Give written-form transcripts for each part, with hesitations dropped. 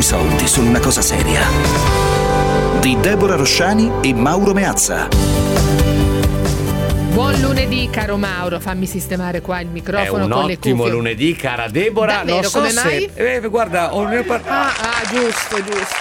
soldi sono una cosa seria. Di Deborah Rosciani e Mauro Meazza. Buon lunedì, caro Mauro, fammi sistemare qua il microfono con le cuffie. È un ottimo lunedì, cara Deborah. Davvero, non so come se mai? Guarda, giusto.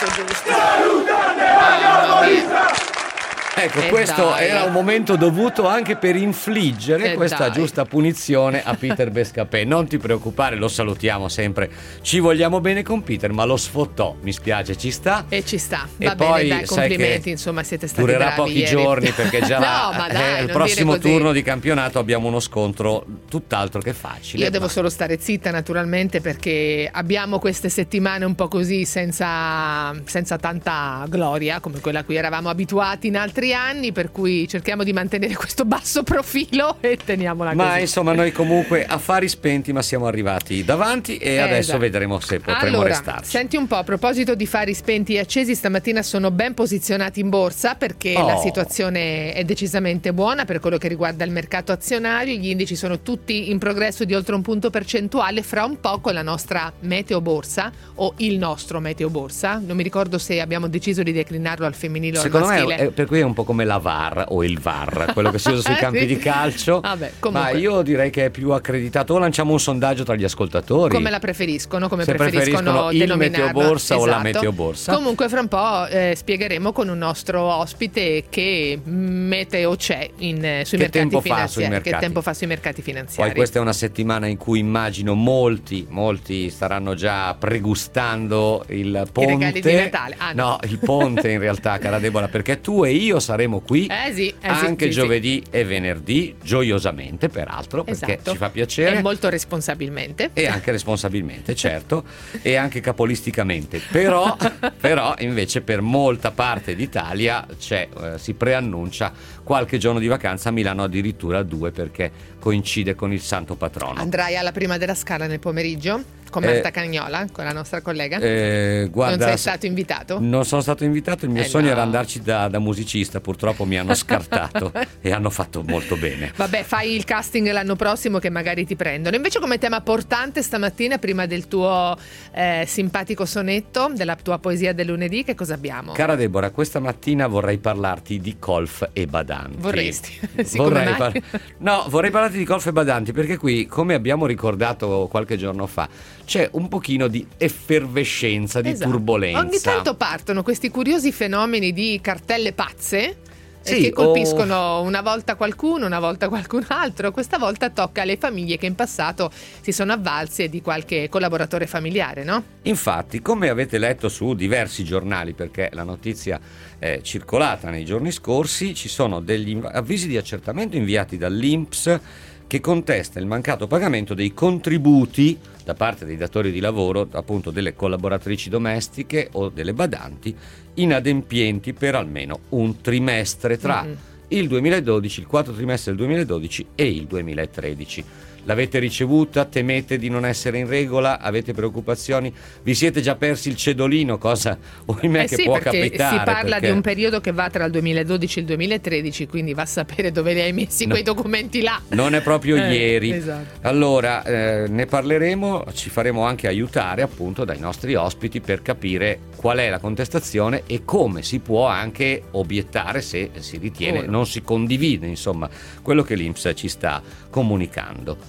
Salutate Mario Borisa! Ecco, questo dai. era un momento dovuto anche per infliggere questa dai. giusta punizione a Peter Bescapè. Non ti preoccupare, lo salutiamo sempre. Ci vogliamo bene con Peter, ma lo sfottò, mi spiace, ci sta. E ci sta. E Va poi, bene, dai, sai complimenti, che insomma, siete stati durerà bravi pochi ieri. giorni perché già No, ma dai, il non prossimo dire così. turno di campionato abbiamo uno scontro tutt'altro che facile. Io devo solo stare zitta, naturalmente, perché abbiamo queste settimane un po' così senza tanta gloria come quella a cui eravamo abituati in altri anni, per cui cerchiamo di mantenere questo basso profilo e teniamola così. Ma insomma, noi comunque affari spenti, ma siamo arrivati davanti e adesso esatto. vedremo se potremo restarci. Senti un po', a proposito di fari spenti e accesi, stamattina sono ben posizionati in borsa perché la situazione è decisamente buona per quello che riguarda il mercato azionario. Gli indici sono tutti in progresso di oltre 1 punto percentuale. Fra un po' con la nostra meteo borsa o il nostro meteo borsa, non mi ricordo se abbiamo deciso di declinarlo al femminile o al maschile. Secondo me per cui è un po' come la VAR o il VAR, quello che si usa sui campi Sì. di calcio. Vabbè, comunque. Ma io direi che è più accreditato. O lanciamo un sondaggio tra gli ascoltatori. Come la preferiscono, Se preferiscono il denominarla. meteo borsa o la Esatto. meteo borsa. Comunque fra un po' spiegheremo con un nostro ospite che meteo c'è sui mercati tempo fa finanziari, sui mercati. che tempo fa sui mercati finanziari. Poi questa è una settimana in cui immagino molti staranno già pregustando il ponte. I regali di Natale. No, il ponte in realtà, cara Deborah, perché tu e io saremo qui anche giovedì e venerdì, gioiosamente peraltro, perché Esatto. ci fa piacere. E molto responsabilmente. E anche responsabilmente, certo, e anche capolisticamente. Però invece per molta parte d'Italia si preannuncia qualche giorno di vacanza, a Milano addirittura 2 perché coincide con il santo patrono. Andrai alla Prima della Scala nel pomeriggio? Con Marta Cagnola, con la nostra collega? Guarda, non sei stato invitato? Non sono stato invitato, il mio sogno no. era andarci da musicista, purtroppo mi hanno scartato e hanno fatto molto bene. Vabbè, fai il casting l'anno prossimo che magari ti prendono. Invece come tema portante stamattina, prima del tuo simpatico sonetto, della tua poesia del lunedì, che cosa abbiamo? Cara Deborah, questa mattina vorrei parlarti di colf e badanti. Vorresti? Sì, come mai? No, vorrei parlarti di colf e badanti perché qui, come abbiamo ricordato qualche giorno fa, c'è un pochino di effervescenza, di turbolenza. Ogni tanto partono questi curiosi fenomeni di cartelle pazze Sì, che colpiscono una volta qualcuno, una volta qualcun altro. Questa volta tocca alle famiglie che in passato si sono avvalse di qualche collaboratore familiare, no? Infatti, come avete letto su diversi giornali, perché la notizia è circolata nei giorni scorsi, ci sono degli avvisi di accertamento inviati dall'INPS che contesta il mancato pagamento dei contributi da parte dei datori di lavoro, appunto delle collaboratrici domestiche o delle badanti, inadempienti per almeno un trimestre tra il 2012, il quarto trimestre del 2012 e il 2013. L'avete ricevuta? Temete di non essere in regola? Avete preoccupazioni? Vi siete già persi il cedolino? Cosa ohimè che può capitare? Si parla di un periodo che va tra il 2012 e il 2013, quindi va a sapere dove li hai messi quei documenti là. Non è proprio ieri. Esatto. Allora, ne parleremo, ci faremo anche aiutare appunto dai nostri ospiti per capire qual è la contestazione e come si può anche obiettare se si ritiene, non si condivide, insomma, quello che l'INPS ci sta comunicando.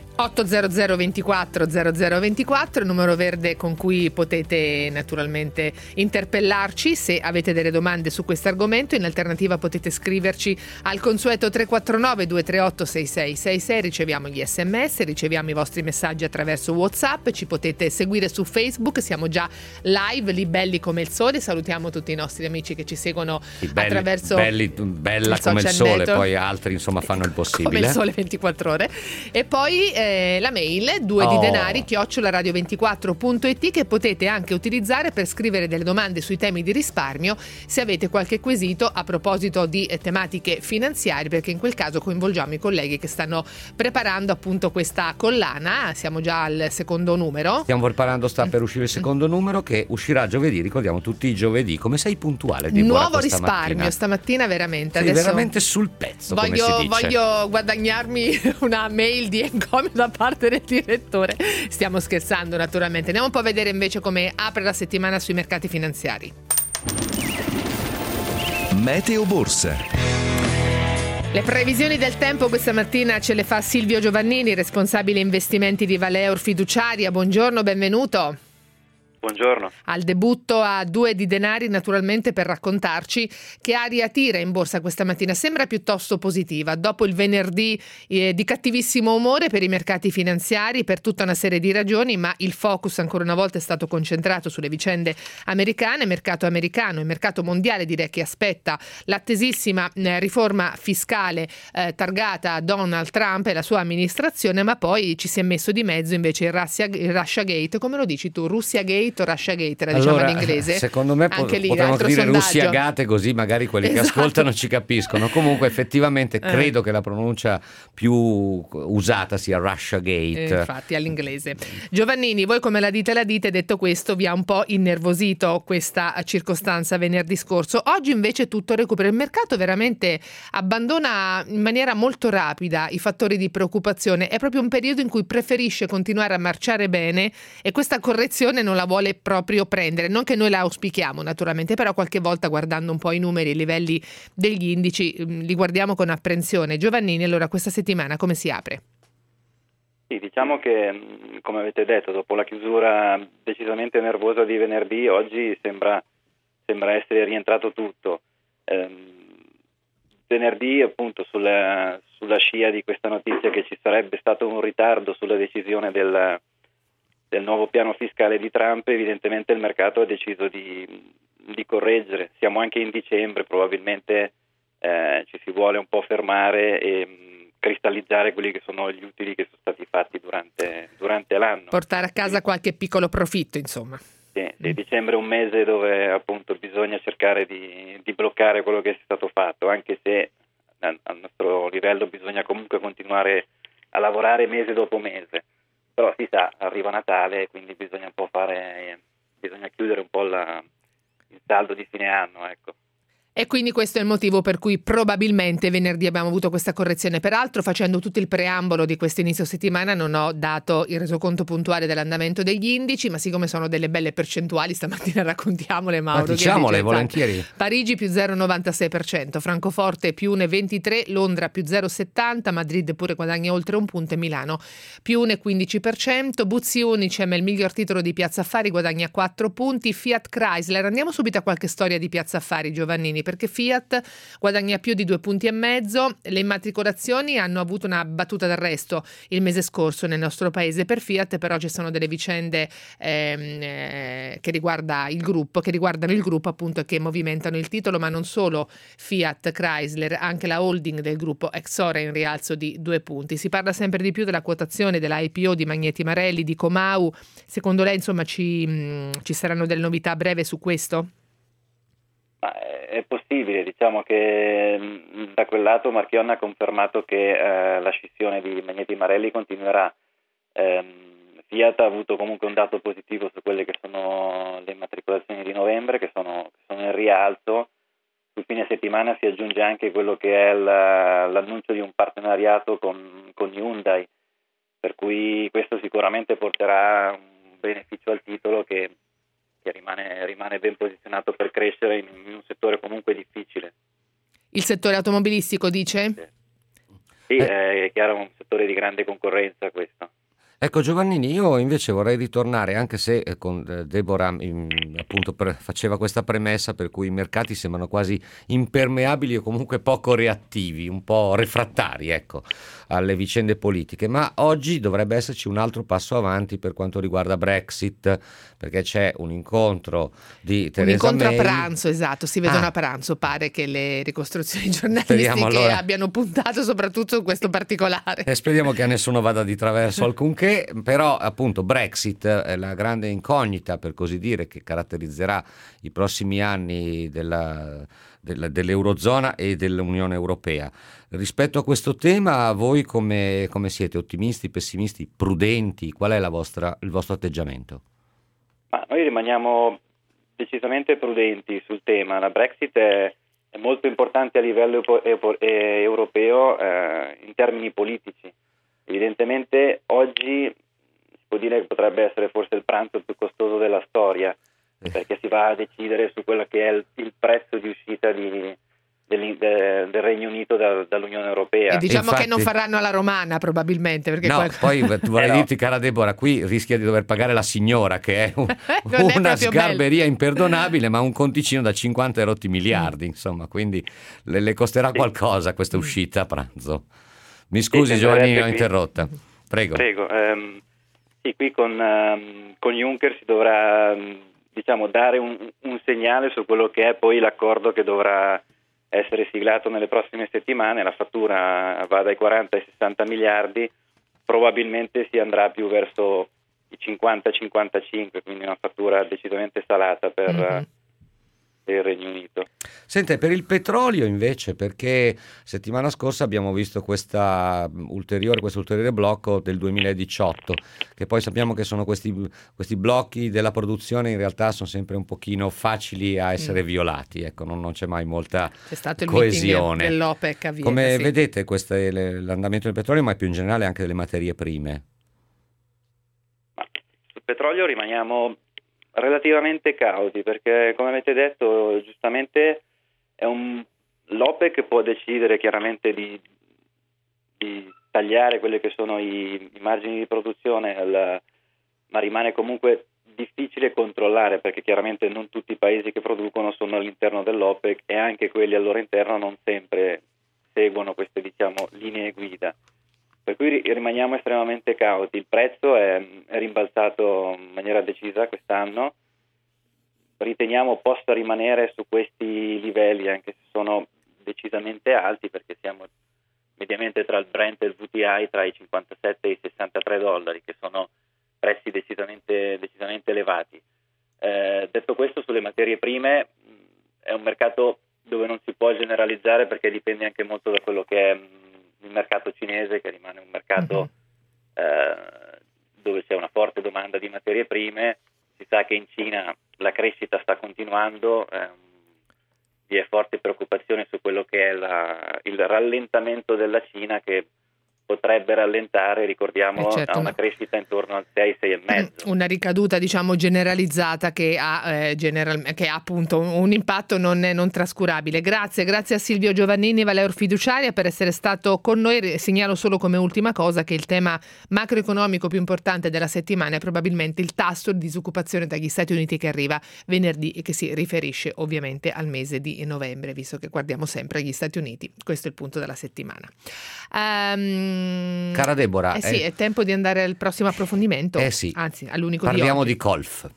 800 24 0024, numero verde con cui potete naturalmente interpellarci se avete delle domande su questo argomento. In alternativa potete scriverci al consueto 349 238 6666, riceviamo gli sms, riceviamo i vostri messaggi attraverso WhatsApp, ci potete seguire su Facebook, siamo già live lì belli come il sole. Salutiamo tutti i nostri amici che ci seguono attraverso bella come il sole network. Poi altri insomma fanno il possibile come il sole 24 ore. E poi la mail 2 di denari @radio24.it, che potete anche utilizzare per scrivere delle domande sui temi di risparmio se avete qualche quesito a proposito di tematiche finanziarie, perché in quel caso coinvolgiamo i colleghi che stanno preparando appunto questa collana. Siamo già al secondo numero, stiamo preparando, sta per uscire il secondo numero che uscirà giovedì, ricordiamo tutti i giovedì. Come sei puntuale, Deborah, nuovo risparmio stamattina veramente. Sei adesso veramente sul pezzo, voglio guadagnarmi una mail di encomio da parte del direttore. Stiamo scherzando naturalmente. Andiamo un po' a vedere invece come apre la settimana sui mercati finanziari. Meteo Borsa. Le previsioni del tempo questa mattina ce le fa Silvio Giovannini, responsabile investimenti di Valeur Fiduciaria. Buongiorno, benvenuto. Buongiorno. Al debutto a 2 di denari, naturalmente, per raccontarci che aria tira in borsa questa mattina. Sembra piuttosto positiva dopo il venerdì di cattivissimo umore per i mercati finanziari per tutta una serie di ragioni, ma il focus ancora una volta è stato concentrato sulle vicende americane, mercato americano e mercato mondiale, direi, che aspetta l'attesissima riforma fiscale targata a Donald Trump e la sua amministrazione, ma poi ci si è messo di mezzo invece il Russiagate, come lo dici tu, Russiagate o Russiagate, la diciamo allora, all'inglese. Secondo me potremmo dire sondaggio. Russiagate, così magari quelli che ascoltano ci capiscono. Comunque effettivamente credo che la pronuncia più usata sia Russiagate. Infatti all'inglese. Giovannini, voi come la dite, detto questo vi ha un po' innervosito questa circostanza venerdì scorso. Oggi invece tutto recupera. Il mercato veramente abbandona in maniera molto rapida i fattori di preoccupazione. È proprio un periodo in cui preferisce continuare a marciare bene e questa correzione non la vuole proprio prendere, non che noi la auspichiamo naturalmente, però qualche volta guardando un po' i numeri e i livelli degli indici li guardiamo con apprensione. Giovannini, allora questa settimana come si apre? Sì, diciamo che come avete detto, dopo la chiusura decisamente nervosa di venerdì, oggi sembra essere rientrato tutto. Venerdì appunto sulla scia di questa notizia che ci sarebbe stato un ritardo sulla decisione del nuovo piano fiscale di Trump, evidentemente il mercato ha deciso di correggere. Siamo anche in dicembre, probabilmente ci si vuole un po' fermare e cristallizzare quelli che sono gli utili che sono stati fatti durante l'anno. Portare a casa qualche piccolo profitto, insomma. Sì, dicembre è un mese dove appunto bisogna cercare di bloccare quello che è stato fatto, anche se al nostro livello bisogna comunque continuare a lavorare mese dopo mese. Però si sa, arriva Natale, quindi bisogna un po' bisogna chiudere un po' il saldo di fine anno, ecco. E quindi questo è il motivo per cui probabilmente venerdì abbiamo avuto questa correzione. Peraltro, facendo tutto il preambolo di questo inizio settimana, non ho dato il resoconto puntuale dell'andamento degli indici, ma siccome sono delle belle percentuali, stamattina raccontiamole, Mauro. Diciamole volentieri. Parigi più 0,96%, Francoforte più 1,23%, Londra più 0,70%, Madrid pure guadagna oltre un punto e Milano più 1,15%, Buzzi Unicem è il miglior titolo di Piazza Affari, guadagna 4 punti, Fiat Chrysler. Andiamo subito a qualche storia di Piazza Affari, Giovannini, perché Fiat guadagna più di 2,5 punti. Le immatricolazioni hanno avuto una battuta d'arresto il mese scorso nel nostro paese per Fiat, però ci sono delle vicende che riguardano il gruppo appunto, che movimentano il titolo, ma non solo Fiat Chrysler, anche la holding del gruppo Exor è in rialzo di 2 punti. Si parla sempre di più della quotazione della IPO di Magneti Marelli, di Comau. Secondo lei insomma ci saranno delle novità a breve su questo? È possibile, diciamo che da quel lato Marchionne ha confermato che la scissione di Magneti Marelli continuerà. Fiat ha avuto comunque un dato positivo su quelle che sono le immatricolazioni di novembre, che sono in rialzo. Sul fine settimana si aggiunge anche quello che è l'annuncio di un partenariato con Hyundai, per cui questo sicuramente porterà un beneficio al titolo che rimane ben posizionato per crescere in un settore comunque difficile. Il settore automobilistico, dice? Sì, è chiaro, un settore di grande concorrenza questo. Ecco Giovannini, io invece vorrei ritornare, anche se con Deborah appunto faceva questa premessa per cui i mercati sembrano quasi impermeabili o comunque poco reattivi, un po' refrattari, ecco, alle vicende politiche, ma oggi dovrebbe esserci un altro passo avanti per quanto riguarda Brexit, perché c'è un incontro di Theresa May. Un incontro a pranzo, esatto, si vedono a pranzo, pare che le ricostruzioni giornalistiche abbiano puntato soprattutto su questo particolare. E speriamo che a nessuno vada di traverso alcunché. Però appunto Brexit è la grande incognita, per così dire, che caratterizzerà i prossimi anni dell'Eurozona e dell'Unione Europea. Rispetto a questo tema, voi come siete? Ottimisti, pessimisti, prudenti? Qual è il vostro atteggiamento? Noi rimaniamo decisamente prudenti sul tema. La Brexit è molto importante a livello europeo in termini politici. Evidentemente oggi si può dire che potrebbe essere forse il pranzo più costoso della storia, perché si va a decidere su quello che è il prezzo di uscita del Regno Unito dall'Unione Europea. E diciamo Infatti, che non faranno alla romana probabilmente, perché no, poi vorrei dirti, cara Deborah, qui rischia di dover pagare la signora, che è una sgarberia imperdonabile, ma un conticino da 50 e rotti miliardi, insomma, quindi le costerà qualcosa questa uscita a pranzo. Mi scusi, Giovanni, ho interrotta. Prego. Sì, qui con Juncker si dovrà dare un segnale su quello che è poi l'accordo che dovrà essere siglato nelle prossime settimane. La fattura va dai 40 ai 60 miliardi, probabilmente si andrà più verso i 50-55, quindi una fattura decisamente salata per il Regno Unito. Sente, per il petrolio invece, perché settimana scorsa abbiamo visto questo ulteriore blocco del 2018, che poi sappiamo che sono questi blocchi della produzione, in realtà sono sempre un pochino facili a essere violati, ecco, non c'è mai molta coesione. C'è stato il meeting dell'OPEC a Vienna. Come vedete l'andamento del petrolio, ma più in generale anche delle materie prime? Sul petrolio rimaniamo relativamente cauti, perché come avete detto giustamente l'OPEC può decidere chiaramente di tagliare quelli che sono i margini di produzione, ma rimane comunque difficile controllare, perché chiaramente non tutti i paesi che producono sono all'interno dell'OPEC e anche quelli al loro interno non sempre seguono queste linee guida. Per cui rimaniamo estremamente cauti. Il prezzo è rimbalzato in maniera decisa quest'anno. Riteniamo possa rimanere su questi livelli, anche se sono decisamente alti, perché siamo mediamente tra il Brent e il WTI tra i 57 e i 63 dollari, che sono prezzi decisamente elevati. Detto questo, sulle materie prime è un mercato dove non si può generalizzare, perché dipende anche molto da quello che è il mercato cinese, che rimane un mercato dove c'è una forte domanda di materie prime. Si sa che in Cina la crescita sta continuando, vi è forte preoccupazione su quello che è il rallentamento della Cina, che potrebbe rallentare, ricordiamo, a una crescita intorno al 6-6,5. Una ricaduta generalizzata che ha appunto un impatto non trascurabile. Grazie a Silvio Giovannini, Valeur Fiduciaria, per essere stato con noi. Segnalo solo come ultima cosa che il tema macroeconomico più importante della settimana è probabilmente il tasso di disoccupazione dagli Stati Uniti, che arriva venerdì e che si riferisce ovviamente al mese di novembre, visto che guardiamo sempre agli Stati Uniti. Questo è il punto della settimana. Cara Deborah, sì, è tempo di andare al prossimo approfondimento. Sì. Anzi, all'unico parliamo di oggi. di golf.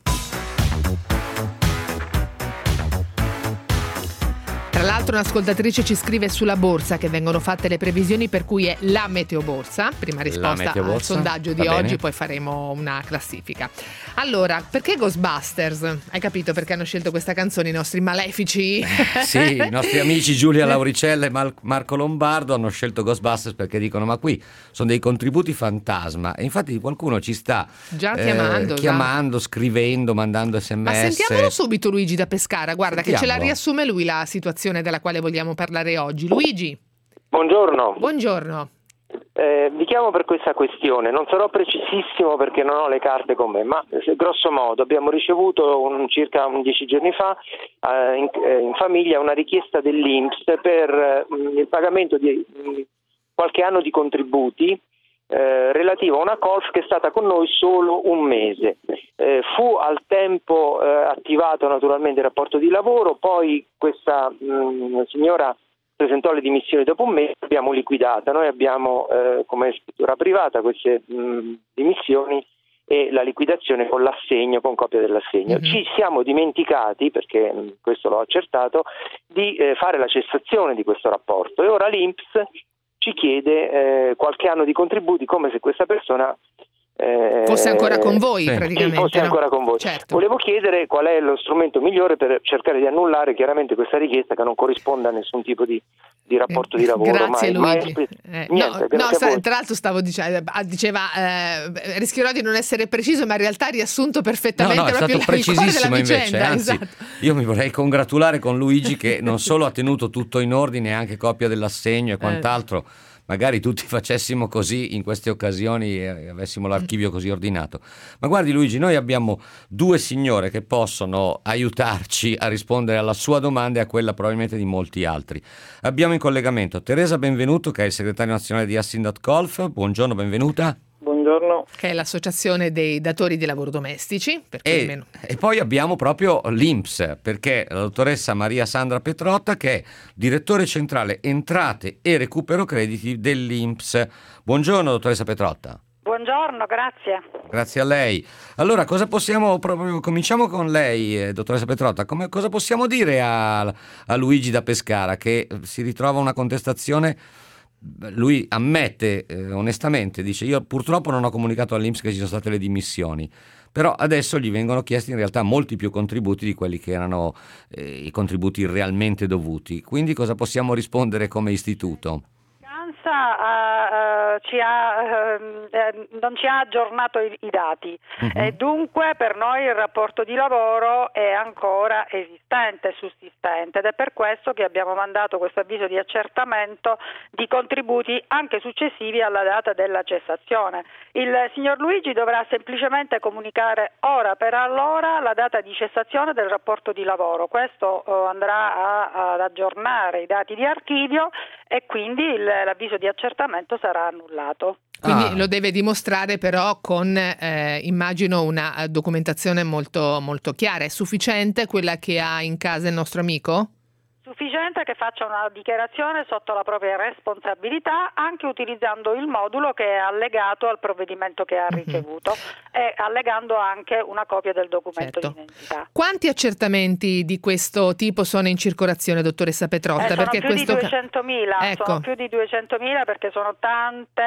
Tra l'altro un'ascoltatrice ci scrive sulla borsa che vengono fatte le previsioni, per cui è la Meteoborsa. Prima risposta al sondaggio di oggi, poi faremo una classifica. Allora, perché Ghostbusters? Hai capito perché hanno scelto questa canzone i nostri malefici? Sì, i nostri amici Giulia Lauricella e Marco Lombardo hanno scelto Ghostbusters perché dicono: ma qui sono dei contributi fantasma. E infatti qualcuno ci sta già chiamando, scrivendo, mandando SMS. Ma sentiamolo subito Luigi da Pescara, guarda. Sentiamolo. Che ce la riassume lui la situazione della quale vogliamo parlare oggi. Luigi. Buongiorno. Vi chiamo per questa questione. Non sarò precisissimo perché non ho le carte con me, ma grosso modo abbiamo ricevuto circa 10 giorni fa in famiglia una richiesta dell'INPS per il pagamento di qualche anno di contributi relativo a una Golf che è stata con noi solo un mese. Fu al tempo attivato naturalmente il rapporto di lavoro, poi questa signora presentò le dimissioni dopo un mese, abbiamo liquidata. Noi abbiamo come scrittura privata queste dimissioni e la liquidazione con l'assegno, con copia dell'assegno. Ci siamo dimenticati, perché questo l'ho accertato, di fare la cessazione di questo rapporto, e ora l'INPS ci chiede qualche anno di contributi, come se questa persona fosse ancora con voi, praticamente. Sì, fosse ancora con voi. Certo. Volevo chiedere qual è lo strumento migliore per cercare di annullare chiaramente questa richiesta, che non corrisponde a nessun tipo di rapporto di lavoro. Grazie Luigi. Tra l'altro stavo diceva rischierò di non essere preciso, ma in realtà ha riassunto perfettamente è proprio stato precisissimo della invece, vicenda. anzi, esatto. Io mi vorrei congratulare con Luigi, che non solo ha tenuto tutto in ordine, anche copia dell'assegno e quant'altro, magari tutti facessimo così in queste occasioni e avessimo l'archivio così ordinato. Ma guardi Luigi, noi abbiamo due signore che possono aiutarci a rispondere alla sua domanda e a quella probabilmente di molti altri. Abbiamo in collegamento Teresa Benvenuto, che è il segretario nazionale di Assindat-Colf. Buongiorno, benvenuta. Buongiorno. Che è l'associazione dei datori di lavoro domestici. E poi abbiamo proprio l'INPS, perché la dottoressa Maria Sandra Petrotta, che è direttore centrale entrate e recupero crediti dell'INPS. Buongiorno dottoressa Petrotta. Buongiorno, grazie. Grazie a lei. Allora, cominciamo con lei, dottoressa Petrotta. Cosa possiamo dire a Luigi da Pescara, che si ritrova una contestazione? Lui ammette onestamente, dice: io purtroppo non ho comunicato all'INPS che ci sono state le dimissioni, però adesso gli vengono chiesti in realtà molti più contributi di quelli che erano i contributi realmente dovuti. Quindi cosa possiamo rispondere come istituto? Non ci ha aggiornato i dati e dunque per noi il rapporto di lavoro è ancora esistente, sussistente, ed è per questo che abbiamo mandato questo avviso di accertamento di contributi anche successivi alla data della cessazione. Il signor Luigi dovrà semplicemente comunicare ora per allora la data di cessazione del rapporto di lavoro. Questo andrà ad aggiornare i dati di archivio e quindi l'avviso di accertamento sarà annullato. Quindi lo deve dimostrare però con, immagino, una documentazione molto, molto chiara. È sufficiente quella che ha in casa il nostro amico? Sufficiente che faccia una dichiarazione sotto la propria responsabilità, anche utilizzando il modulo che è allegato al provvedimento che ha ricevuto e allegando anche una copia del documento di identità. Quanti accertamenti di questo tipo sono in circolazione, dottoressa Petrotta? Sono più di 200.000, sono più di 200.000 perché sono tante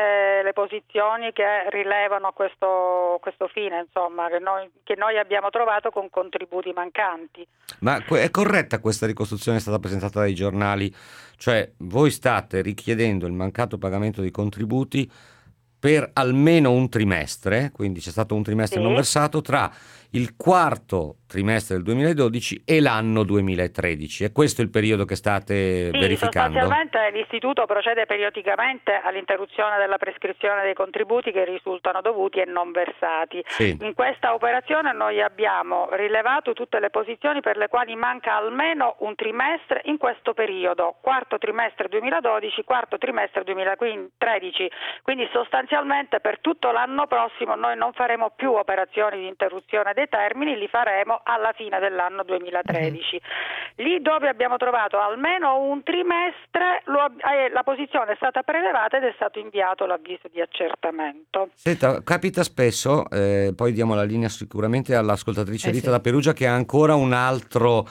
le posizioni che rilevano a questo fine, insomma, che noi abbiamo trovato con contributi mancanti. Ma è corretta questa ricostruzione? È stata presentata dai giornali, cioè voi state richiedendo il mancato pagamento dei contributi per almeno un trimestre, quindi c'è stato un trimestre non versato tra il quarto trimestre del 2012 e l'anno 2013. È questo il periodo che state verificando? Sostanzialmente l'istituto procede periodicamente all'interruzione della prescrizione dei contributi che risultano dovuti e non versati. In questa operazione noi abbiamo rilevato tutte le posizioni per le quali manca almeno un trimestre in questo periodo, quarto trimestre 2012, quarto trimestre 2013, quindi sostanzialmente per tutto l'anno prossimo noi non faremo più operazioni di interruzione dei termini, li faremo alla fine dell'anno 2013. Lì dove abbiamo trovato almeno un trimestre la posizione è stata prelevata ed è stato inviato l'avviso di accertamento. Senta, capita spesso, poi diamo la linea sicuramente all'ascoltatrice Rita da Perugia che ha ancora un altro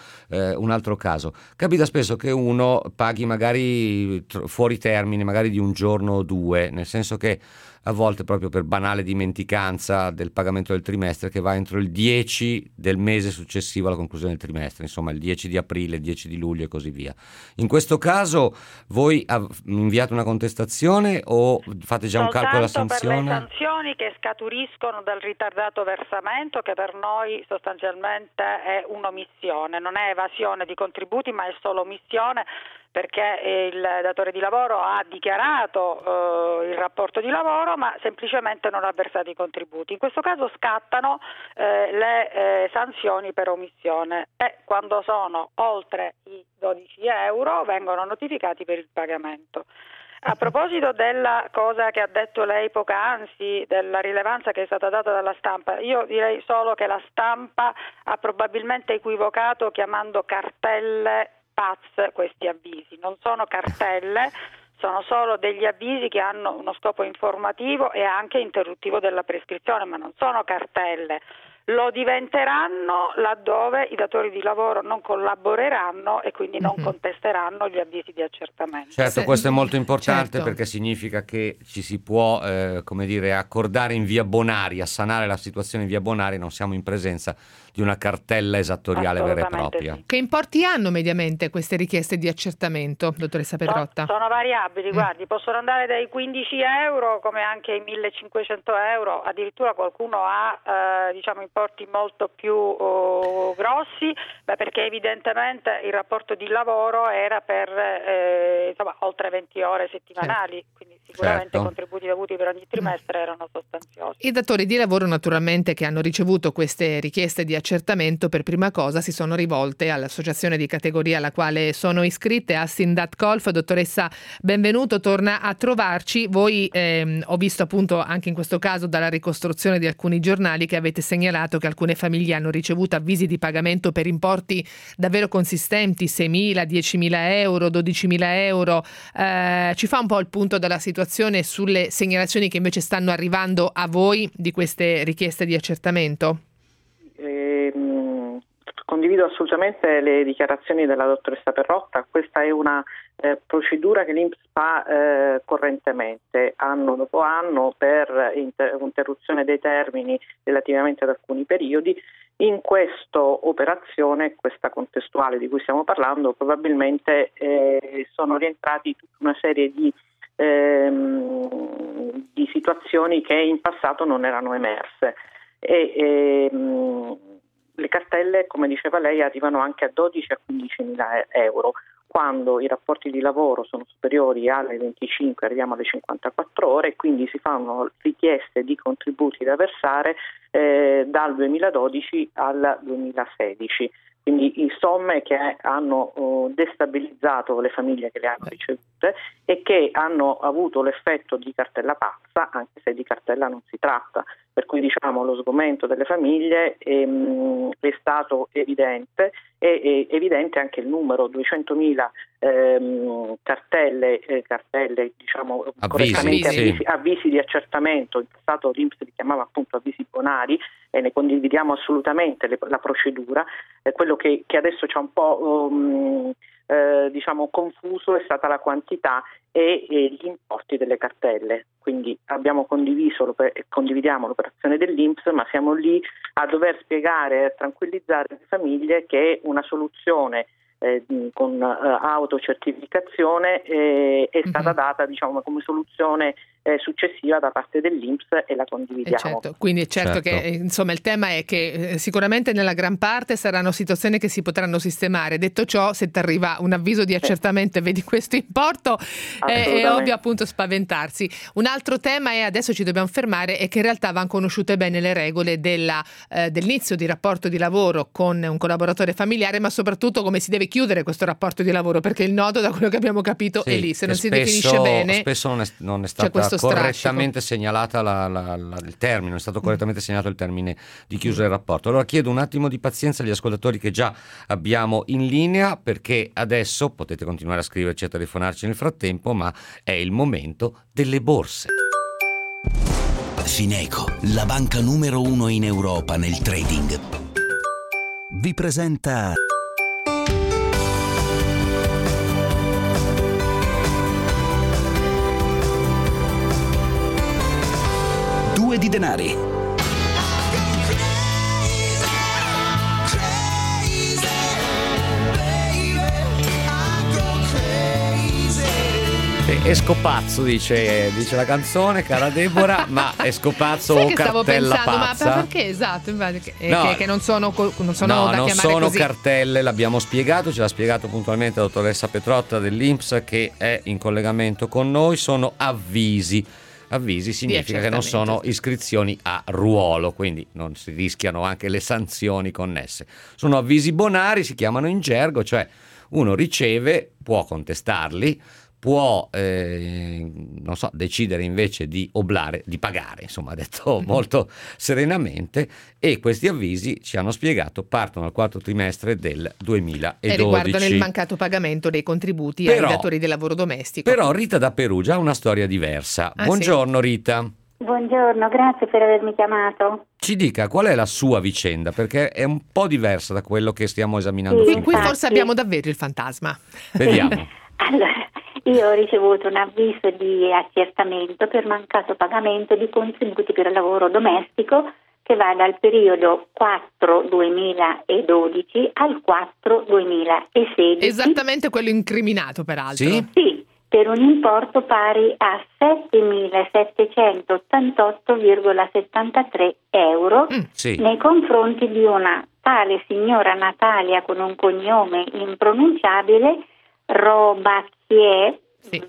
caso. Capita spesso che uno paghi magari fuori termine, magari di un giorno o due, nel senso che a volte proprio per banale dimenticanza del pagamento del trimestre, che va entro il 10 del mese successivo alla conclusione del trimestre, insomma il 10 di aprile, il 10 di luglio e così via. In questo caso voi inviate una contestazione o fate già un calcolo della sanzione? Per le sanzioni che scaturiscono dal ritardato versamento, che per noi sostanzialmente è un'omissione, non è evasione di contributi ma è solo omissione, perché il datore di lavoro ha dichiarato il rapporto di lavoro ma semplicemente non ha versato i contributi. In questo caso scattano le sanzioni per omissione e quando sono oltre i 12 euro vengono notificati per il pagamento. A proposito della cosa che ha detto lei poc'anzi, della rilevanza che è stata data dalla stampa, io direi solo che la stampa ha probabilmente equivocato chiamando cartelle PAZ questi avvisi. Non sono cartelle, sono solo degli avvisi che hanno uno scopo informativo e anche interruttivo della prescrizione, ma non sono cartelle. Lo diventeranno laddove i datori di lavoro non collaboreranno e quindi non contesteranno gli avvisi di accertamento. Certo, questo è molto importante perché significa che ci si può accordare in via bonaria, sanare la situazione in via bonaria, non siamo in presenza di una cartella esattoriale vera e propria. Sì. Che importi hanno mediamente queste richieste di accertamento, dottoressa Petrotta? Sono variabili, guardi, possono andare dai 15 euro come anche ai 1.500 euro, addirittura qualcuno ha importi importi molto più grossi, perché evidentemente il rapporto di lavoro era per oltre 20 ore settimanali, quindi sicuramente i contributi dovuti per ogni trimestre erano sostanziosi. I datori di lavoro naturalmente che hanno ricevuto queste richieste di accertamento per prima cosa si sono rivolte all'associazione di categoria alla quale sono iscritte, Assin.Colf. Dottoressa, benvenuto, torna a trovarci. Voi ho visto appunto anche in questo caso dalla ricostruzione di alcuni giornali che avete segnalato che alcune famiglie hanno ricevuto avvisi di pagamento per importi davvero consistenti, 6.000, 10.000 euro, 12.000 euro. Ci fa un po' il punto della situazione sulle segnalazioni che invece stanno arrivando a voi di queste richieste di accertamento? Condivido assolutamente le dichiarazioni della dottoressa Perrotta. Questa è una procedura che l'INPS fa correntemente, anno dopo anno, per interruzione dei termini relativamente ad alcuni periodi. In questa operazione, questa contestuale di cui stiamo parlando, probabilmente sono rientrati tutta una serie di situazioni che in passato non erano emerse. Le cartelle, come diceva lei, arrivano anche a 12 a 15.000 euro. Quando i rapporti di lavoro sono superiori alle 25, arriviamo alle 54 ore, e quindi si fanno richieste di contributi da versare dal 2012 al 2016. Quindi somme che hanno destabilizzato le famiglie che le hanno ricevute e che hanno avuto l'effetto di cartella pazza, anche se di cartella non si tratta. Per cui lo sgomento delle famiglie è stato evidente, e evidente anche il numero, 200.000 cartelle avvisi di accertamento. In passato l'INPS li chiamava appunto avvisi bonari, e ne condividiamo assolutamente la procedura. Quello che adesso c'è un po' confuso è stata la quantità e gli importi delle cartelle. Quindi abbiamo condividiamo l'operazione dell'INPS, ma siamo lì a dover spiegare e tranquillizzare le famiglie che una soluzione con autocertificazione è stata data come soluzione successiva da parte dell'INPS, e la condividiamo. Certo. Quindi è certo che il tema è che sicuramente nella gran parte saranno situazioni che si potranno sistemare. Detto ciò, se ti arriva un avviso di accertamento e vedi questo importo, è ovvio appunto spaventarsi. Un altro tema è, adesso ci dobbiamo fermare, è che in realtà vanno conosciute bene le regole dell'inizio di rapporto di lavoro con un collaboratore familiare, ma soprattutto come si deve chiudere questo rapporto di lavoro, perché il nodo, da quello che abbiamo capito, è lì. Se non si definisce bene, spesso non è stata correttamente segnalata il termine, non è stato correttamente segnalato il termine di chiusura del rapporto. Allora chiedo un attimo di pazienza agli ascoltatori che già abbiamo in linea, perché adesso potete continuare a scriverci e a telefonarci nel frattempo, ma è il momento delle borse. Fineco, la banca numero 1 in Europa nel trading, vi presenta Due di denari. Esco pazzo, dice la canzone, cara Deborah, ma esco pazzo o cartella pazza? Ma perché? Esatto, che non sono da chiamare sono così. Cartelle, l'abbiamo spiegato, ce l'ha spiegato puntualmente la dottoressa Petrotta dell'INPS, che è in collegamento con noi. Sono avvisi significa che non sono iscrizioni a ruolo, quindi non si rischiano anche le sanzioni connesse. Sono avvisi bonari, si chiamano in gergo, cioè uno riceve, può contestarli, può decidere invece di oblare, di pagare, insomma, detto molto serenamente, e questi avvisi, ci hanno spiegato, partono al quarto trimestre del 2012 e riguardano il mancato pagamento dei contributi ai datori di lavoro domestico. Però Rita da Perugia ha una storia diversa. Buongiorno, sì. Rita. Buongiorno, grazie per avermi chiamato. Ci dica qual è la sua vicenda, perché è un po' diversa da quello che stiamo esaminando. Qui forse abbiamo davvero il fantasma. Vediamo. Allora, io ho ricevuto un avviso di accertamento per mancato pagamento di contributi per lavoro domestico che va dal periodo 4-2012 al 4-2016. Esattamente quello incriminato, peraltro. Sì? Sì, per un importo pari a 7.788,73 euro nei confronti di una tale signora Natalia con un cognome impronunciabile, Robacchievich,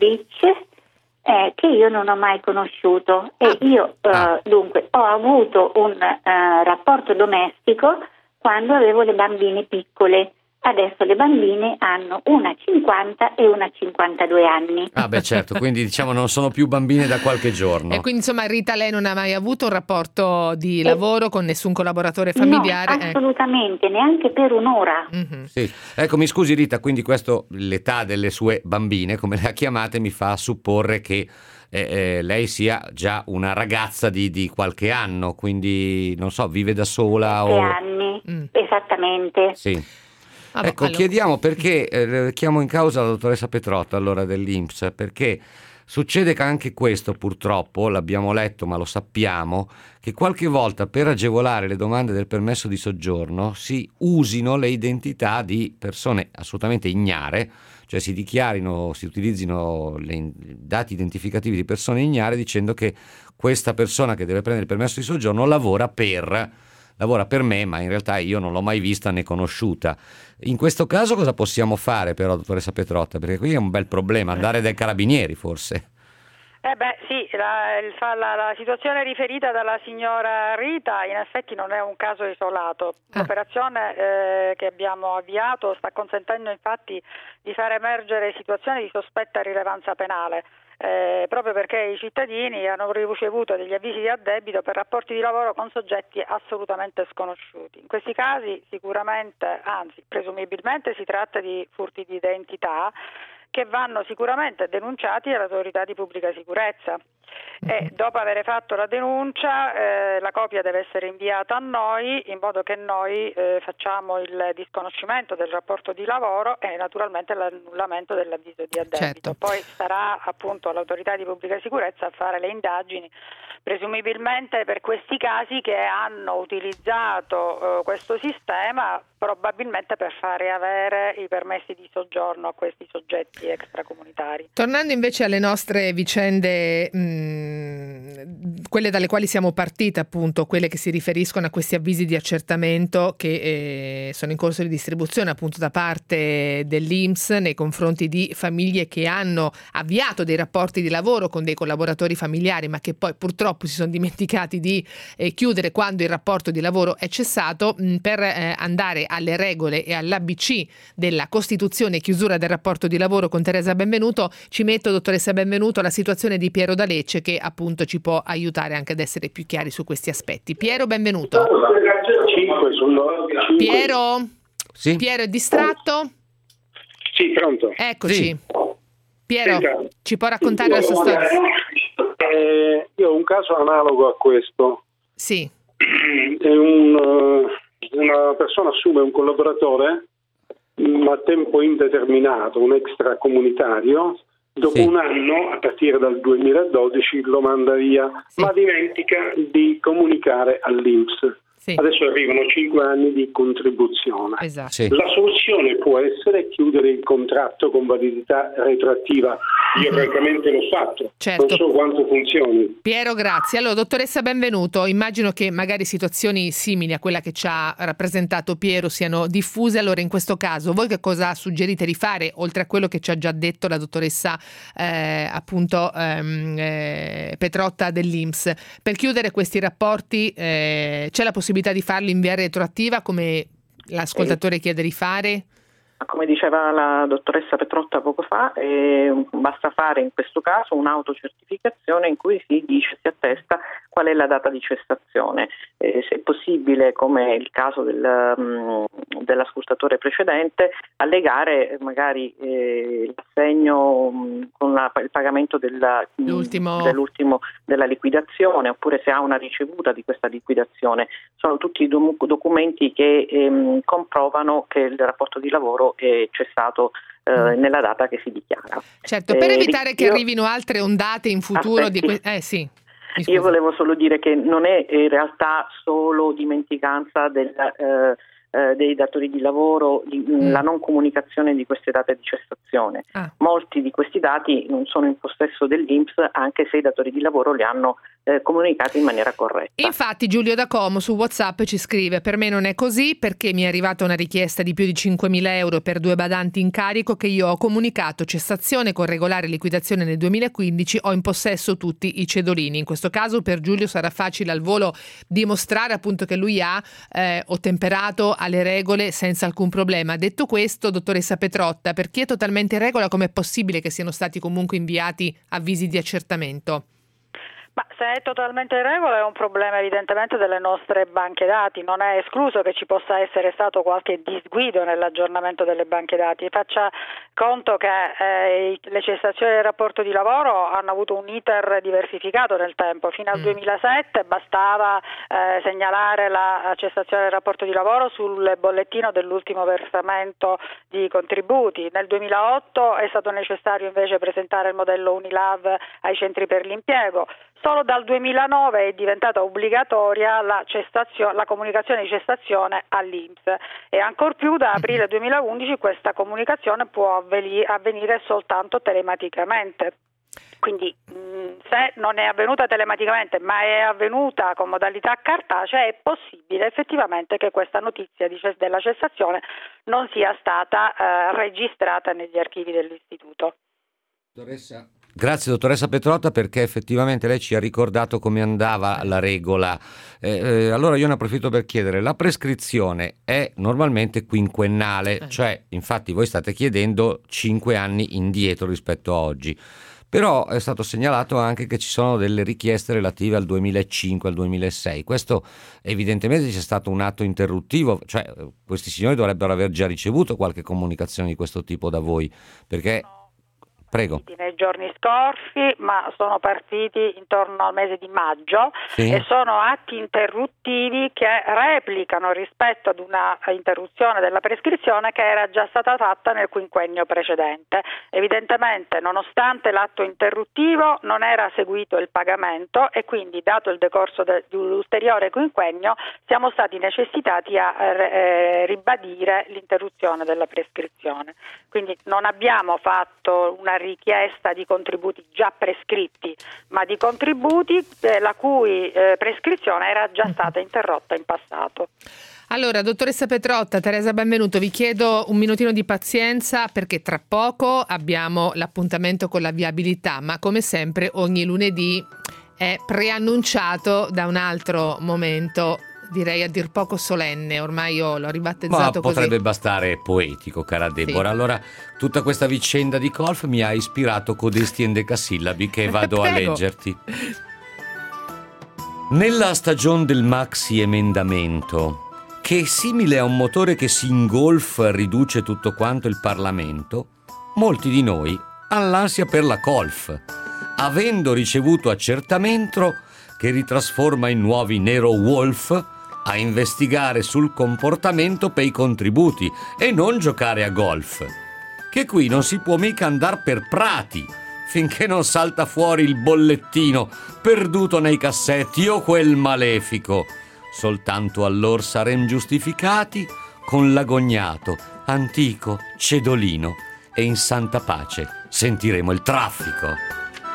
che io non ho mai conosciuto. E io dunque ho avuto un rapporto domestico quando avevo le bambine piccole. Adesso le bambine hanno una 50 e una 52 anni. Ah beh certo, quindi diciamo non sono più bambine da qualche giorno. E quindi insomma Rita, lei non ha mai avuto un rapporto di lavoro con nessun collaboratore familiare? No, assolutamente, neanche per un'ora. Mm-hmm. Sì. Ecco, mi scusi Rita, quindi questo, l'età delle sue bambine, come le ha chiamate, mi fa supporre che lei sia già una ragazza di qualche anno, quindi non so, vive da sola 7 anni, esattamente. Sì. Ecco, allora chiediamo perché chiamo in causa la dottoressa Petrotta allora dell'INPS, perché succede che anche questo purtroppo, l'abbiamo letto ma lo sappiamo, che qualche volta per agevolare le domande del permesso di soggiorno si usino le identità di persone assolutamente ignare, cioè si dichiarino, si utilizzino i dati identificativi di persone ignare dicendo che questa persona che deve prendere il permesso di soggiorno lavora per me, ma in realtà io non l'ho mai vista né conosciuta. In questo caso cosa possiamo fare però, dottoressa Petrotta? Perché qui è un bel problema, andare dai carabinieri forse. Sì, la situazione riferita dalla signora Rita in effetti non è un caso isolato. L'operazione che abbiamo avviato sta consentendo infatti di far emergere situazioni di sospetta rilevanza penale. Proprio perché i cittadini hanno ricevuto degli avvisi di addebito per rapporti di lavoro con soggetti assolutamente sconosciuti. In questi casi sicuramente, anzi presumibilmente si tratta di furti di identità che vanno sicuramente denunciati all'autorità di pubblica sicurezza. E dopo aver fatto la denuncia la copia deve essere inviata a noi in modo che noi facciamo il disconoscimento del rapporto di lavoro e naturalmente l'annullamento dell'avviso di addebito. Certo. Poi sarà appunto l'autorità di pubblica sicurezza a fare le indagini, presumibilmente per questi casi che hanno utilizzato questo sistema probabilmente per fare avere i permessi di soggiorno a questi soggetti extracomunitari. Tornando invece alle nostre vicende, quelle dalle quali siamo partite, appunto, quelle che si riferiscono a questi avvisi di accertamento che sono in corso di distribuzione appunto da parte dell'INPS nei confronti di famiglie che hanno avviato dei rapporti di lavoro con dei collaboratori familiari ma che poi purtroppo si sono dimenticati di chiudere quando il rapporto di lavoro è cessato, per andare alle regole e all'ABC della costituzione e chiusura del rapporto di lavoro con Teresa Benvenuto. Ci metto, dottoressa Benvenuto, la situazione di Piero da Lecce che appunto ci può aiutare anche ad essere più chiari su questi aspetti. Piero, benvenuto. Piero? Sì? Piero è distratto? Sì, pronto. Eccoci. Sì. Piero, Senta, ci può raccontare la sua storia? Io ho un caso analogo a questo. Sì. Una persona assume un collaboratore a tempo indeterminato, un extracomunitario, dopo un anno, a partire dal 2012, lo manda via, ma dimentica di comunicare all'INPS. Adesso arrivano 5 anni di contribuzione. Esatto. La soluzione può essere chiudere il contratto con validità retroattiva. Io francamente l'ho fatto, certo. Non so quanto funzioni. Piero, grazie. Allora, dottoressa Benvenuto, immagino che magari situazioni simili a quella che ci ha rappresentato Piero siano diffuse. Allora, in questo caso, voi che cosa suggerite di fare, oltre a quello che ci ha già detto la dottoressa Petrotta dell'INPS? Per chiudere questi rapporti c'è la possibilità di farlo in via retroattiva, come l'ascoltatore chiede di fare? Come diceva la dottoressa Petrotta poco fa, basta fare in questo caso un'autocertificazione in cui si attesta qual è la data di cessazione. Se è possibile, come il caso dell'ascoltatore precedente, allegare magari l'assegno con il pagamento della liquidazione, oppure se ha una ricevuta di questa liquidazione. Sono tutti documenti che comprovano che il rapporto di lavoro è cessato nella data che si dichiara. Certo, per evitare che arrivino altre ondate in futuro sì. Io volevo solo dire che non è in realtà solo dimenticanza dei datori di lavoro la non comunicazione di queste date di cessazione. comunicazione. Molti di questi dati non sono in possesso dell'INPS, anche se i datori di lavoro li hanno comunicati in maniera corretta. Infatti Giulio da Como su WhatsApp ci scrive: per me non è così, perché mi è arrivata una richiesta di più di 5.000 euro per 2 badanti in carico che io ho comunicato cessazione con regolare liquidazione nel 2015, ho in possesso tutti i cedolini. In questo caso per Giulio sarà facile al volo dimostrare appunto che lui ha ottemperato alle regole senza alcun problema. Detto questo, dottoressa Petrotta, per chi è totalmente in regola, com'è possibile che siano stati comunque inviati avvisi di accertamento? Ma se è totalmente in regola è un problema evidentemente delle nostre banche dati, non è escluso che ci possa essere stato qualche disguido nell'aggiornamento delle banche dati. Faccia conto che le cessazioni del rapporto di lavoro hanno avuto un iter diversificato nel tempo. Fino al 2007 bastava segnalare la cessazione del rapporto di lavoro sul bollettino dell'ultimo versamento di contributi. Nel 2008 è stato necessario invece presentare il modello Unilav ai centri per l'impiego. Solo dal 2009 è diventata obbligatoria la comunicazione di cessazione all'INPS e ancor più da aprile 2011 questa comunicazione può avvenire soltanto telematicamente. Quindi se non è avvenuta telematicamente ma è avvenuta con modalità cartacea, è possibile effettivamente che questa notizia della cessazione non sia stata registrata negli archivi dell'istituto. Grazie dottoressa Petrotta, perché effettivamente lei ci ha ricordato come andava la regola. Allora io ne approfitto per chiedere: la prescrizione è normalmente quinquennale, cioè infatti voi state chiedendo 5 anni indietro rispetto a oggi, però è stato segnalato anche che ci sono delle richieste relative al 2005, al 2006. Questo evidentemente c'è stato un atto interruttivo, cioè questi signori dovrebbero aver già ricevuto qualche comunicazione di questo tipo da voi, perché... Prego. Nei giorni scorsi, ma sono partiti intorno al mese di maggio e sono atti interruttivi che replicano rispetto ad una interruzione della prescrizione che era già stata fatta nel quinquennio precedente. Evidentemente, nonostante l'atto interruttivo, non era seguito il pagamento e quindi, dato il decorso di un ulteriore quinquennio, siamo stati necessitati a ribadire l'interruzione della prescrizione. Quindi non abbiamo fatto una richiesta di contributi già prescritti, ma di contributi la cui prescrizione era già stata interrotta in passato. Allora, dottoressa Petrotta, Teresa Benvenuto, vi chiedo un minutino di pazienza perché tra poco abbiamo l'appuntamento con la viabilità, ma come sempre ogni lunedì è preannunciato da un altro momento, direi a dir poco solenne, ormai io l'ho ribattezzato così. Ma potrebbe bastare poetico, cara Deborah. Sì. Allora, tutta questa vicenda di golf mi ha ispirato codesti endecasillabi che vado a leggerti. Nella stagione del maxi emendamento, che è simile a un motore che si ingolfa e riduce tutto quanto il Parlamento, molti di noi hanno l'ansia per la colf, avendo ricevuto accertamento che ritrasforma in nuovi Nero Wolf a investigare sul comportamento per i contributi e non giocare a golf. Che qui non si può mica andare per prati finché non salta fuori il bollettino perduto nei cassetti o quel malefico. Soltanto allora sarem giustificati con l'agognato antico cedolino e in santa pace sentiremo il traffico.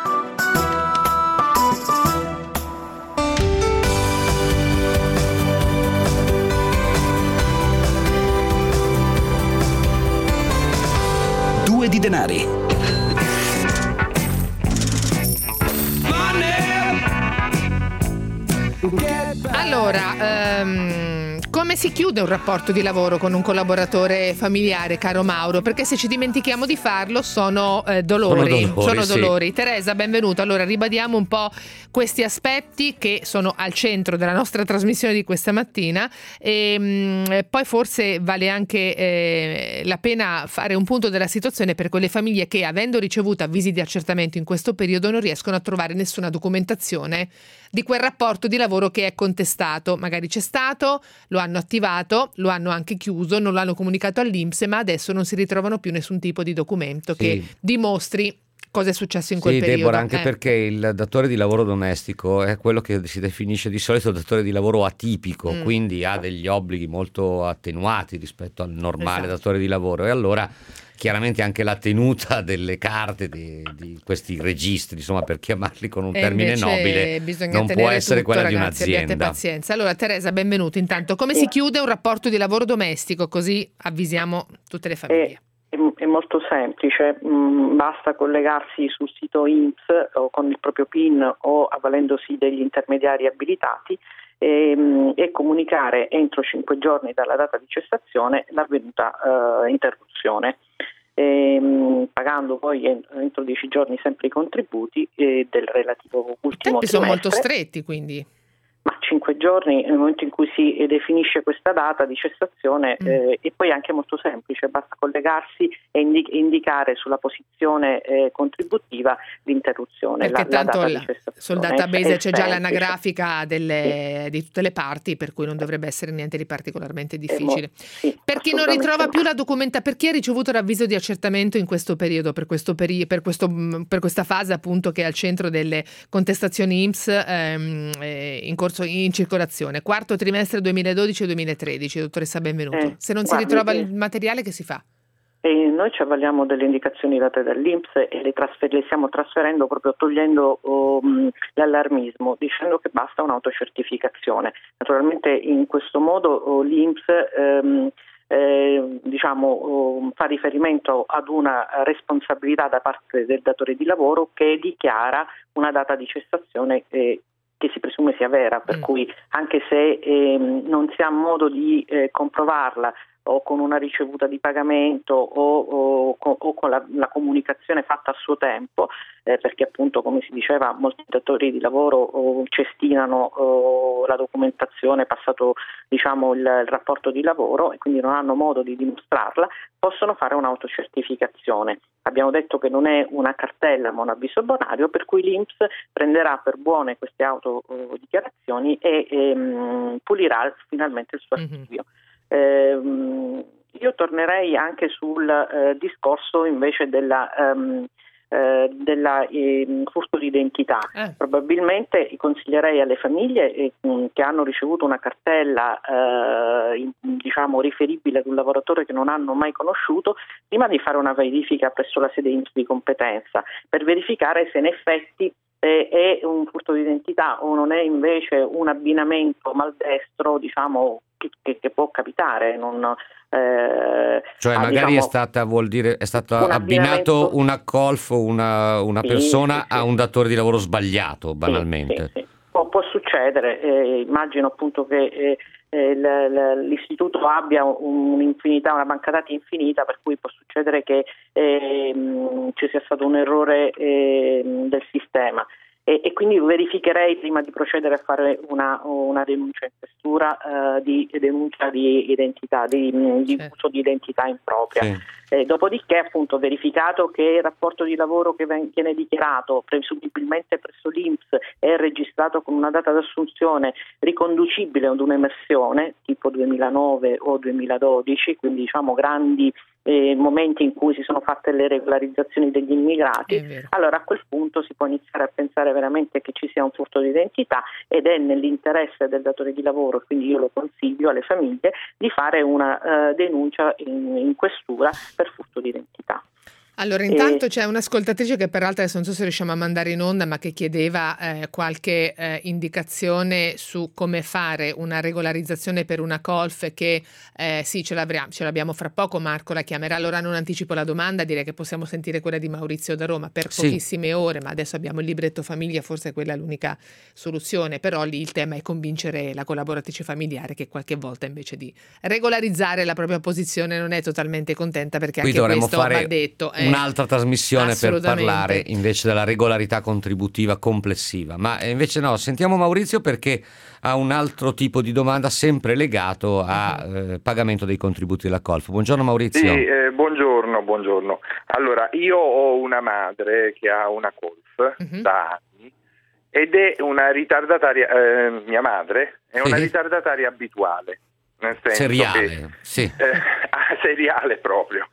Di denari. Allora, come si chiude un rapporto di lavoro con un collaboratore familiare, caro Mauro? Perché se ci dimentichiamo di farlo sono dolori. Sono dolori. Sì. Teresa, benvenuta. Allora, ribadiamo un po' questi aspetti che sono al centro della nostra trasmissione di questa mattina e poi forse vale anche la pena fare un punto della situazione per quelle famiglie che, avendo ricevuto avvisi di accertamento in questo periodo, non riescono a trovare nessuna documentazione di quel rapporto di lavoro che è contestato. Magari c'è stato, lo hanno attivato, lo hanno anche chiuso, non lo hanno comunicato all'INPS, ma adesso non si ritrovano più nessun tipo di documento che dimostri Cosa è successo in quel sì, periodo? Deborah, anche perché il datore di lavoro domestico è quello che si definisce di solito datore di lavoro atipico, quindi ha degli obblighi molto attenuati rispetto al normale datore di lavoro, e allora chiaramente anche la tenuta delle carte di questi registri, insomma, per chiamarli con un termine nobile, non può essere tutto, quella ragazzi, di un'azienda. Abbiate pazienza. Allora, Teresa, benvenuta. Intanto, come si chiude un rapporto di lavoro domestico? Così avvisiamo tutte le famiglie. È molto semplice, basta collegarsi sul sito INPS o con il proprio PIN o avvalendosi degli intermediari abilitati e comunicare entro 5 giorni dalla data di cessazione l'avvenuta interruzione, pagando poi entro 10 giorni sempre i contributi del relativo ultimo trimestre. I tempi sono molto stretti, quindi. Ma 5 giorni nel momento in cui si definisce questa data di cessazione e poi è anche molto semplice, basta collegarsi e indicare sulla posizione contributiva l'interruzione. Perché tanto data di cessazione sul database c'è già semplice. l'anagrafica di tutte le parti, per cui non dovrebbe essere niente di particolarmente difficile. Per chi non ritrova più la documentazione, per chi ha ricevuto l'avviso di accertamento in questo periodo, per questa fase appunto che è al centro delle contestazioni INPS in corso in circolazione, quarto trimestre 2012-2013, dottoressa Benvenuto. Se non si ritrova il materiale, che si fa? Noi ci avvaliamo delle indicazioni date dall'INPS e le stiamo trasferendo proprio togliendo l'allarmismo, dicendo che basta un'autocertificazione. Naturalmente in questo modo l'INPS fa riferimento ad una responsabilità da parte del datore di lavoro che dichiara una data di cessazione che si presume sia vera, per cui anche se non si ha modo di comprovarla o con una ricevuta di pagamento o con la comunicazione fatta a suo tempo, perché appunto, come si diceva, molti datori di lavoro cestinano la documentazione passato il rapporto di lavoro e quindi non hanno modo di dimostrarla, possono fare un'autocertificazione. Abbiamo detto che non è una cartella ma un avviso bonario, per cui l'INPS prenderà per buone queste autodichiarazioni e pulirà finalmente il suo archivio. Io tornerei anche sul discorso invece della furto di identità. Probabilmente consiglierei alle famiglie che hanno ricevuto una cartella riferibile ad un lavoratore che non hanno mai conosciuto, prima di fare una verifica presso la sede INPS di competenza per verificare se in effetti è un furto di identità o non è invece un abbinamento maldestro, che può capitare. Magari è stato abbinato una colf o una persona a un datore di lavoro sbagliato, banalmente. Sì. Può succedere, immagino appunto che l'istituto abbia una banca dati infinita, per cui può succedere che ci sia stato un errore del sistema. E quindi verificherei prima di procedere a fare una denuncia in questura di denuncia di identità, di uso di identità impropria. Dopodiché, appunto, verificato che il rapporto di lavoro che viene dichiarato presumibilmente presso l'INPS è registrato con una data d'assunzione riconducibile ad un'emersione tipo 2009 o 2012, quindi grandi momenti in cui si sono fatte le regolarizzazioni degli immigrati, allora a quel punto si può iniziare a pensare veramente che ci sia un furto di identità ed è nell'interesse del datore di lavoro, quindi io lo consiglio alle famiglie di fare una denuncia in questura per furto di identità. Allora, intanto c'è un'ascoltatrice che peraltro adesso non so se riusciamo a mandare in onda, ma che chiedeva qualche indicazione su come fare una regolarizzazione per una colf che sì, ce l'abbiamo fra poco. Marco la chiamerà, allora non anticipo la domanda, direi che possiamo sentire quella di Maurizio da Roma per pochissime ore, ma adesso abbiamo il libretto famiglia, forse quella è l'unica soluzione, però lì il tema è convincere la collaboratrice familiare che qualche volta invece di regolarizzare la propria posizione non è totalmente contenta, perché qui anche questo va detto. Un'altra trasmissione per parlare invece della regolarità contributiva complessiva, ma invece no, sentiamo Maurizio perché ha un altro tipo di domanda sempre legato a pagamento dei contributi della colf. Buongiorno Maurizio. Sì, buongiorno. Allora, io ho una madre che ha una colf da anni ed è una ritardataria, mia madre è una ritardataria abituale, nel senso seriale, che, seriale proprio.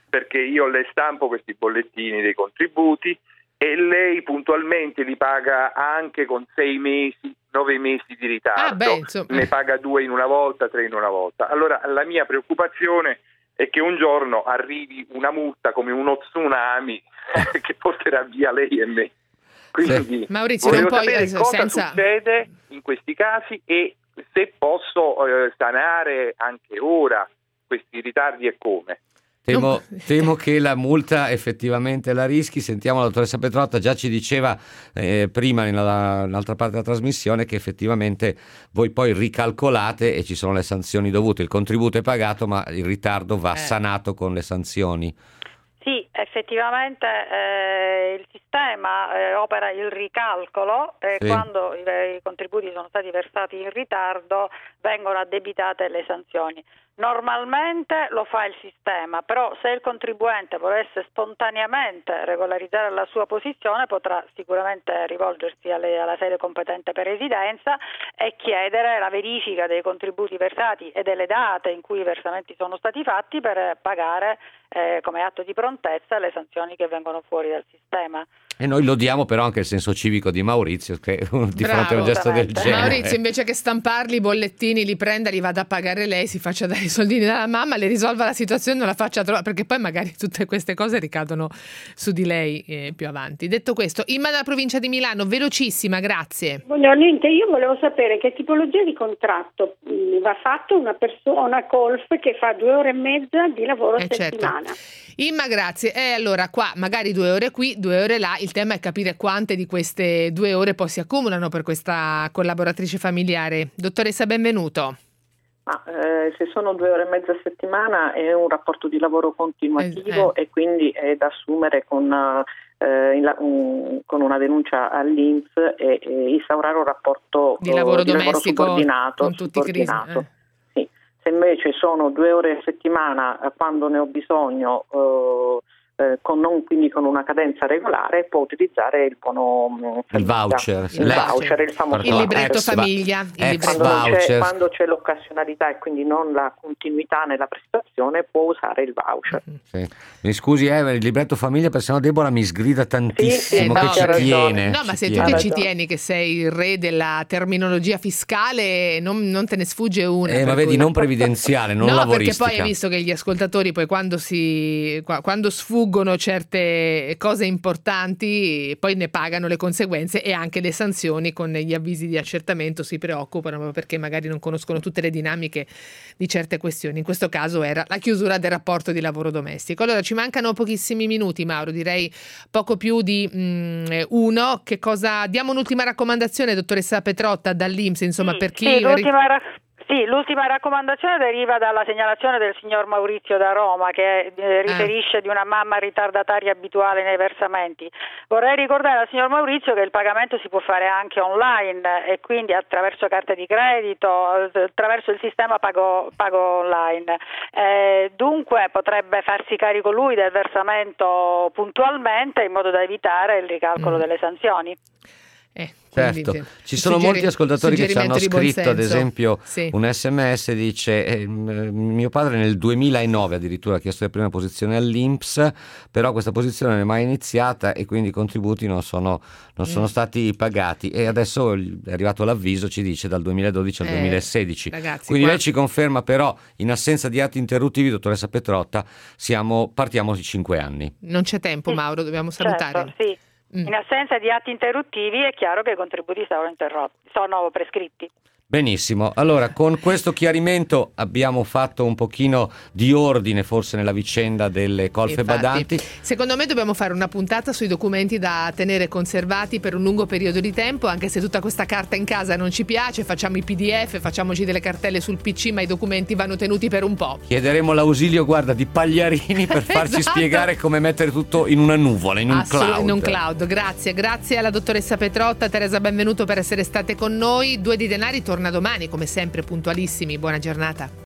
perché io le stampo questi bollettini dei contributi e lei puntualmente li paga anche con 6 mesi, 9 mesi di ritardo, ne paga 2 in una volta, 3 in una volta. Allora la mia preoccupazione è che un giorno arrivi una multa come uno tsunami che porterà via lei e me. Quindi Maurizio, volevo non puoi, sapere cosa senza... succede in questi casi e se posso sanare anche ora questi ritardi e come. Temo che la multa effettivamente la rischi. Sentiamo la dottoressa Petrotta, già ci diceva prima nell'altra parte della trasmissione che effettivamente voi poi ricalcolate e ci sono le sanzioni dovute. Il contributo è pagato ma il ritardo va sanato con le sanzioni. Sì, effettivamente il sistema opera il ricalcolo e quando i contributi sono stati versati in ritardo vengono addebitate le sanzioni. Normalmente lo fa il sistema, però se il contribuente volesse spontaneamente regolarizzare la sua posizione potrà sicuramente rivolgersi alla sede competente per residenza e chiedere la verifica dei contributi versati e delle date in cui i versamenti sono stati fatti per pagare come atto di prontezza le sanzioni che vengono fuori dal sistema. E noi lodiamo però anche il senso civico di Maurizio che di fronte a un gesto del genere. Maurizio, invece che stamparli i bollettini, li prenda, li vada a pagare lei, si faccia dare i soldini dalla mamma, le risolva la situazione, non la faccia trovare, perché poi magari tutte queste cose ricadono su di lei più avanti. Detto questo, Imma dalla provincia di Milano, velocissima, grazie. Buongiorno, io volevo sapere che tipologia di contratto va fatto una colf che fa 2 ore e mezza di lavoro a settimana. Imma, grazie. Allora qua magari 2 ore qui, 2 ore là, il tema è capire quante di queste 2 ore poi si accumulano per questa collaboratrice familiare. Dottoressa, benvenuto. Se sono 2 ore e mezza a settimana è un rapporto di lavoro continuativo e quindi è da assumere con una denuncia all'INPS e instaurare un rapporto di lavoro domestico subordinato, con tutti i crisi. Se invece sono 2 ore a settimana quando ne ho bisogno, quindi con una cadenza regolare, può utilizzare il buono il voucher, il famoso il libretto famiglia, quando c'è l'occasionalità e quindi non la continuità nella prestazione, può usare il voucher. Sì. Mi scusi, il libretto famiglia, perché sennò Deborah mi sgrida tantissimo che ci tiene. No, ma sei tu che ci tieni, che sei il re della terminologia fiscale, non te ne sfugge una. Ma vedi, non previdenziale, non lavoristica. Perché poi hai visto che gli ascoltatori poi quando sfuggono certe cose importanti poi ne pagano le conseguenze e anche le sanzioni con gli avvisi di accertamento, si preoccupano perché magari non conoscono tutte le dinamiche di certe questioni. In questo caso era la chiusura del rapporto di lavoro domestico. Allora ci mancano pochissimi minuti, Mauro, direi poco più di uno. Che cosa diamo? Un'ultima raccomandazione, dottoressa Petrotta, dall'INPS, insomma, per chi l'ultima raccomandazione deriva dalla segnalazione del signor Maurizio da Roma che riferisce di una mamma ritardataria abituale nei versamenti. Vorrei ricordare al signor Maurizio che il pagamento si può fare anche online e quindi attraverso carte di credito, attraverso il sistema pago online. Dunque potrebbe farsi carico lui del versamento puntualmente in modo da evitare il ricalcolo delle sanzioni. Certo, ci sono molti ascoltatori che ci hanno scritto, ad esempio un SMS dice mio padre nel 2009 addirittura ha chiesto la prima posizione all'INPS, però questa posizione non è mai iniziata e quindi i contributi non sono stati pagati e adesso è arrivato l'avviso, ci dice dal 2012 al 2016. Ragazzi, quindi lei ci conferma però in assenza di atti interruttivi, dottoressa Petrotta, partiamo di 5 anni. Non c'è tempo, Mauro, dobbiamo salutare. Certo, in assenza di atti interruttivi è chiaro che i contributi sono prescritti. Benissimo, allora con questo chiarimento abbiamo fatto un pochino di ordine forse nella vicenda delle colfe badanti. Secondo me dobbiamo fare una puntata sui documenti da tenere conservati per un lungo periodo di tempo, anche se tutta questa carta in casa non ci piace, facciamo i PDF, facciamoci delle cartelle sul PC, ma i documenti vanno tenuti per un po'. Chiederemo l'ausilio, di Pagliarini per farci spiegare come mettere tutto in una nuvola, in un cloud. In un cloud, grazie alla dottoressa Petrotta. Teresa, benvenuto per essere state con noi. Due di Denari torna domani, come sempre puntualissimi. Buona giornata.